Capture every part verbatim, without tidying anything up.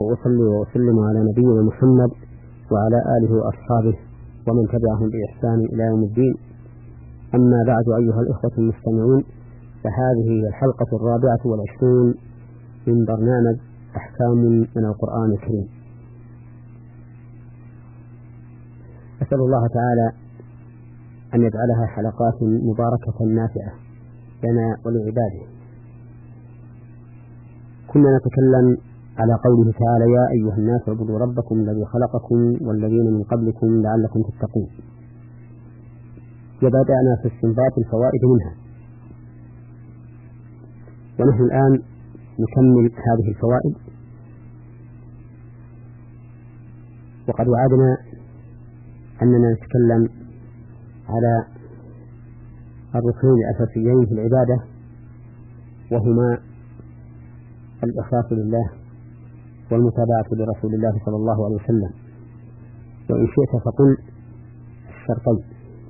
وأصلي وأسلم على نبينا محمد وعلى آله وأصحابه ومن تبعهم بإحسان إلى يوم الدين. أما بعد، أيها الإخوة المستمعون، فهذه هي الحلقة الرابعة والعشرون من برنامج أحكام من القرآن الكريم. أسأل الله تعالى أن يجعلها حلقات مباركة نافعة لنا ولعباده. كنا نتكلم على قوله تعالى: يا أيها الناس اعبدوا ربكم الذي خلقكم والذين من قبلكم لعلكم تتقون. وبدأنا في استنباط الفوائد منها، ونحن الآن نكمل هذه الفوائد. وقد وعدنا أننا نتكلم على الركنين الأساسيين في العبادة، وهما الإخلاص لله والمتابعة لرسول الله صلى الله عليه وسلم، وإن شئت فقل الشرطين.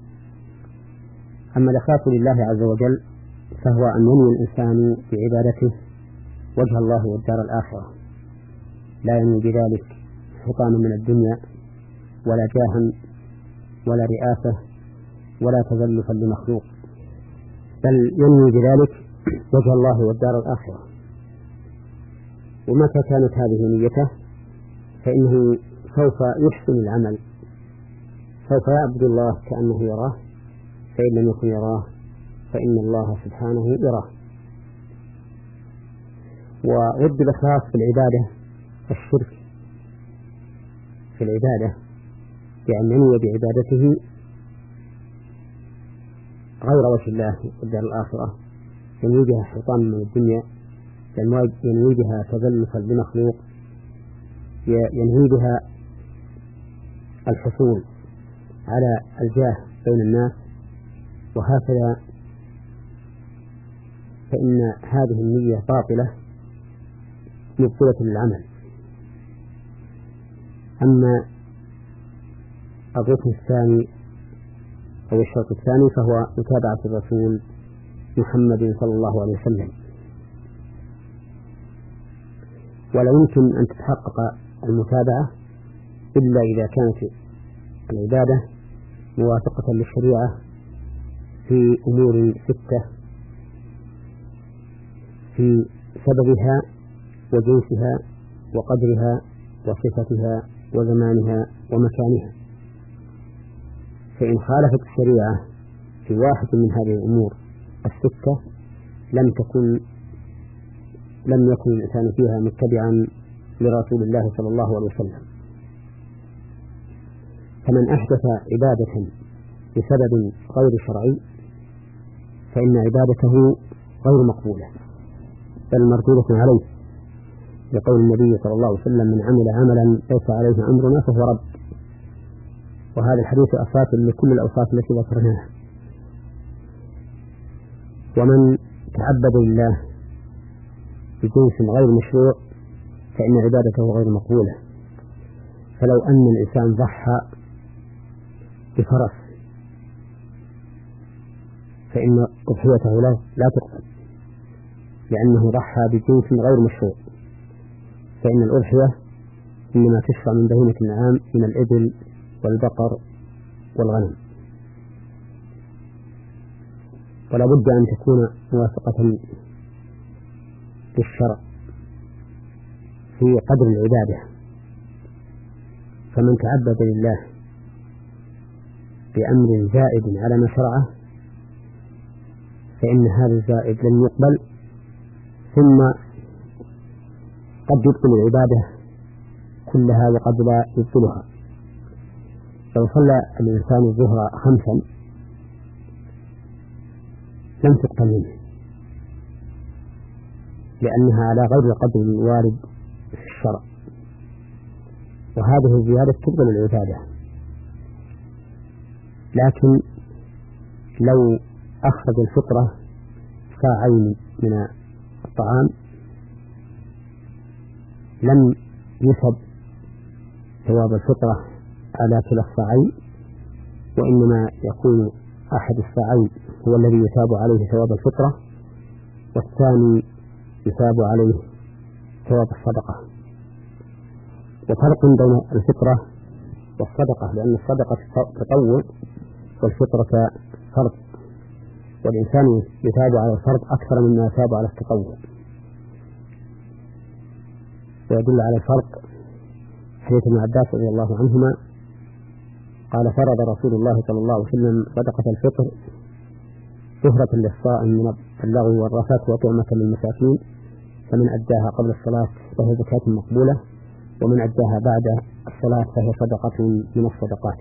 أما الإخلاص لله عز وجل فهو أن ينوي الإنسان بعبادته وجه الله والدار الآخرة، لا ينوي بذلك حطاما من الدنيا ولا جاها ولا رئاسة ولا تزلفا لمخلوق، بل ينوي بذلك وجه الله والدار الآخرة. ومتى كانت هذه نيته فإنه سوف يحسن العمل، سوف يعبد الله كأنه يراه، فإن لم يكن يراه فإن الله سبحانه يراه. وضد الإخلاص في العبادة الشرك في العبادة، بأن ينوي بعبادته غير وجه الله والدار الآخرة، ينوي بها حطاما من الدنيا، ينوي بها تزلفا لمخلوق، ينوي بها الحصول على الجاه بين الناس، وهكذا، فإن هذه النية باطلة مبطلة للعمل. أما الركن الثاني أو الشرط الثاني فهو متابعة الرسول محمد صلى الله عليه وسلم. ولا يمكن أن تتحقق المتابعة إلا إذا كانت العبادة موافقة للشريعة في أمور ستة: في سببها وجنسها وقدرها وصفتها وزمانها ومكانها. فإن خالفت الشريعة في واحد من هذه الأمور الستة لم تكن لم يكن الإنسان فيها متبعا لرسول الله صلى الله عليه وسلم. فمن أحدث عبادة بسبب غير شرعي فإن عبادته غير مقبولة بل مردودة عليه، لقول النبي صلى الله عليه وسلم: من عمل عملا ليس عليه أمرنا فهو رد. وهذا الحديث أصاف لكل الأوصاف التي ذكرناها. ومن تعبد لله بجنس غير مشروع فإن عبادته غير مقبولة. فلو أن الإنسان ضحى بفرس فإن أضحيته له لا تقبل، لأنه ضحى بجنس غير مشروع، فإن الأضحية إنما تشرع من بهيمة الأنعام من الإبل والبقر والغنم. ولا بد أن تكون موافقة للشرع في قدر العبادة. فمن تعبد لله بأمر زائد على ما شرعه فإن هذا الزائد لن يقبل، ثم قد يبطل العبادة كلها وقد لا يبطلها. لو صلى الإنسان الظهر خمسا لم تقبل منه، لأنها على غير قدر الوارد في الشرع، وهذه الزيادة تبطل العبادة. لكن لو أخرج الفطرة ساعين من الطعام لم يثب ثواب الفطرة على كلا الساعين، وإنما يكون أحد الساعين هو الذي يثاب عليه ثواب الفطرة، والثاني يثاب عليه ثواب الصدقة. وفرق بين الفطرة والصدقة، لأن الصدقة تطوع والفطرة فرض، والإنسان يثاب على الفرض أكثر مما يثاب على التطوع. ويدل على الفرق حديث ابن عباس رضي الله عنهما قال فرض رسول الله صلى الله عليه وسلم صدقة الفطر شهرة للصائم من اللغو والرفث وطعمة للمساكين، فمن أداها قبل الصلاة فهي زكاة مقبولة، ومن أداها بعد الصلاة فهي صدقة من الصدقات.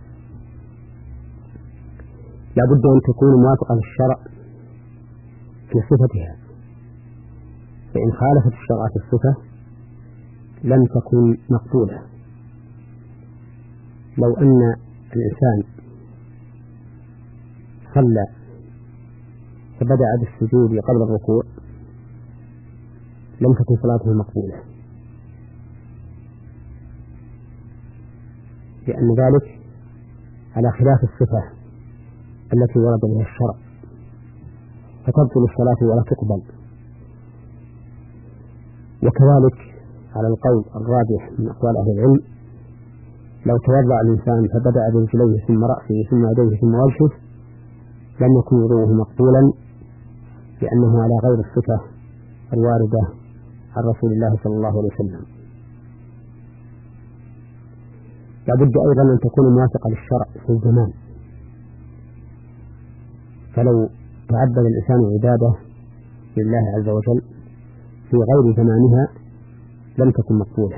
لا بد أن تكون موافقة للشرع في صفتها، فإن خالفت الشرع في الصفة لم تكن مقبولة. لو أن الإنسان صلى فبدأ بالسجود قبل الركوع لم تكن صلاته مقبولة، لأن ذلك على خلاف الصفة التي ورد بها الشرع، فتبطل الصلاة ولا تقبل. وكذلك على القول الراجح من أقوال أهل العلم لو توضأ الإنسان فبدأ برجليه ثم رأسه ثم يديه ثم وجهه لم يكن وضوءه مقبولا، لأنه على غير الصفة الواردة عن رسول الله صلى الله عليه وسلم. لا بد أيضا أن تكون موافقة للشرع في الزمان، فلو تعبد الإنسان عبادة لله عز وجل في غير زمانها لم تكن مقبولة.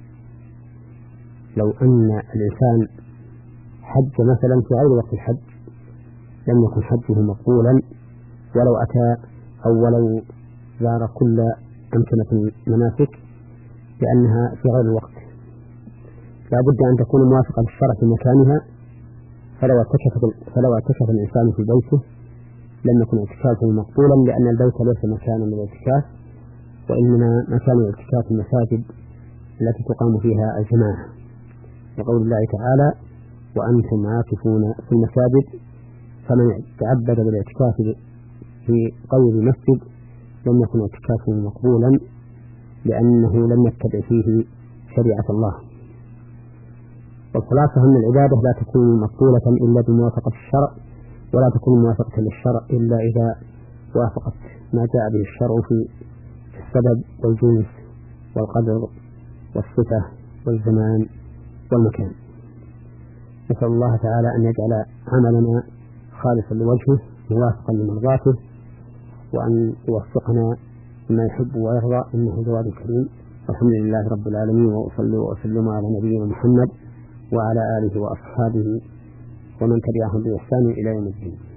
لو أن الإنسان حج مثلا في غير وقت الحج لم يكن حجه مقبولا، ولو أتى أو ولو زار كل أمكنة المناسك، لأنها في غير الوقت. لا بد أن تكون موافقة للشرع في مكانها، فلو اعتكف فلو اعتكف الإنسان في بيته لم يكن اعتكافه مقبولا، لأن البيت ليس مكانا للاعتكاف، وإنما مكان الاعتكاف المساجد التي تقام فيها الجماعة، وقول الله تعالى وأنتم عاكفون في المساجد، فمن تعبد بالاعتكاف في غير مسجد لم يكن اعتكافه مقبولا، لأنه لم يتبع فيه شريعة الله. والخلاصة أن العبادة لا تكون مقبولة إلا بموافقة الشرع، ولا تكون موافقة للشرع إلا إذا وافقت ما جاء به الشرع في السبب والجنس والقدر والصفة والزمان والمكان. نسأل الله تعالى أن يجعل عملنا خالصا لوجهه موافقا لمرضاته، وأن يوفقنا ما يحب ويرضى، إنه جواد كريم. والحمد لله رب العالمين، وأصلي وأسلم على نبينا محمد وعلى آله وأصحابه ومن تبعهم بإحسان إلى يوم الدين.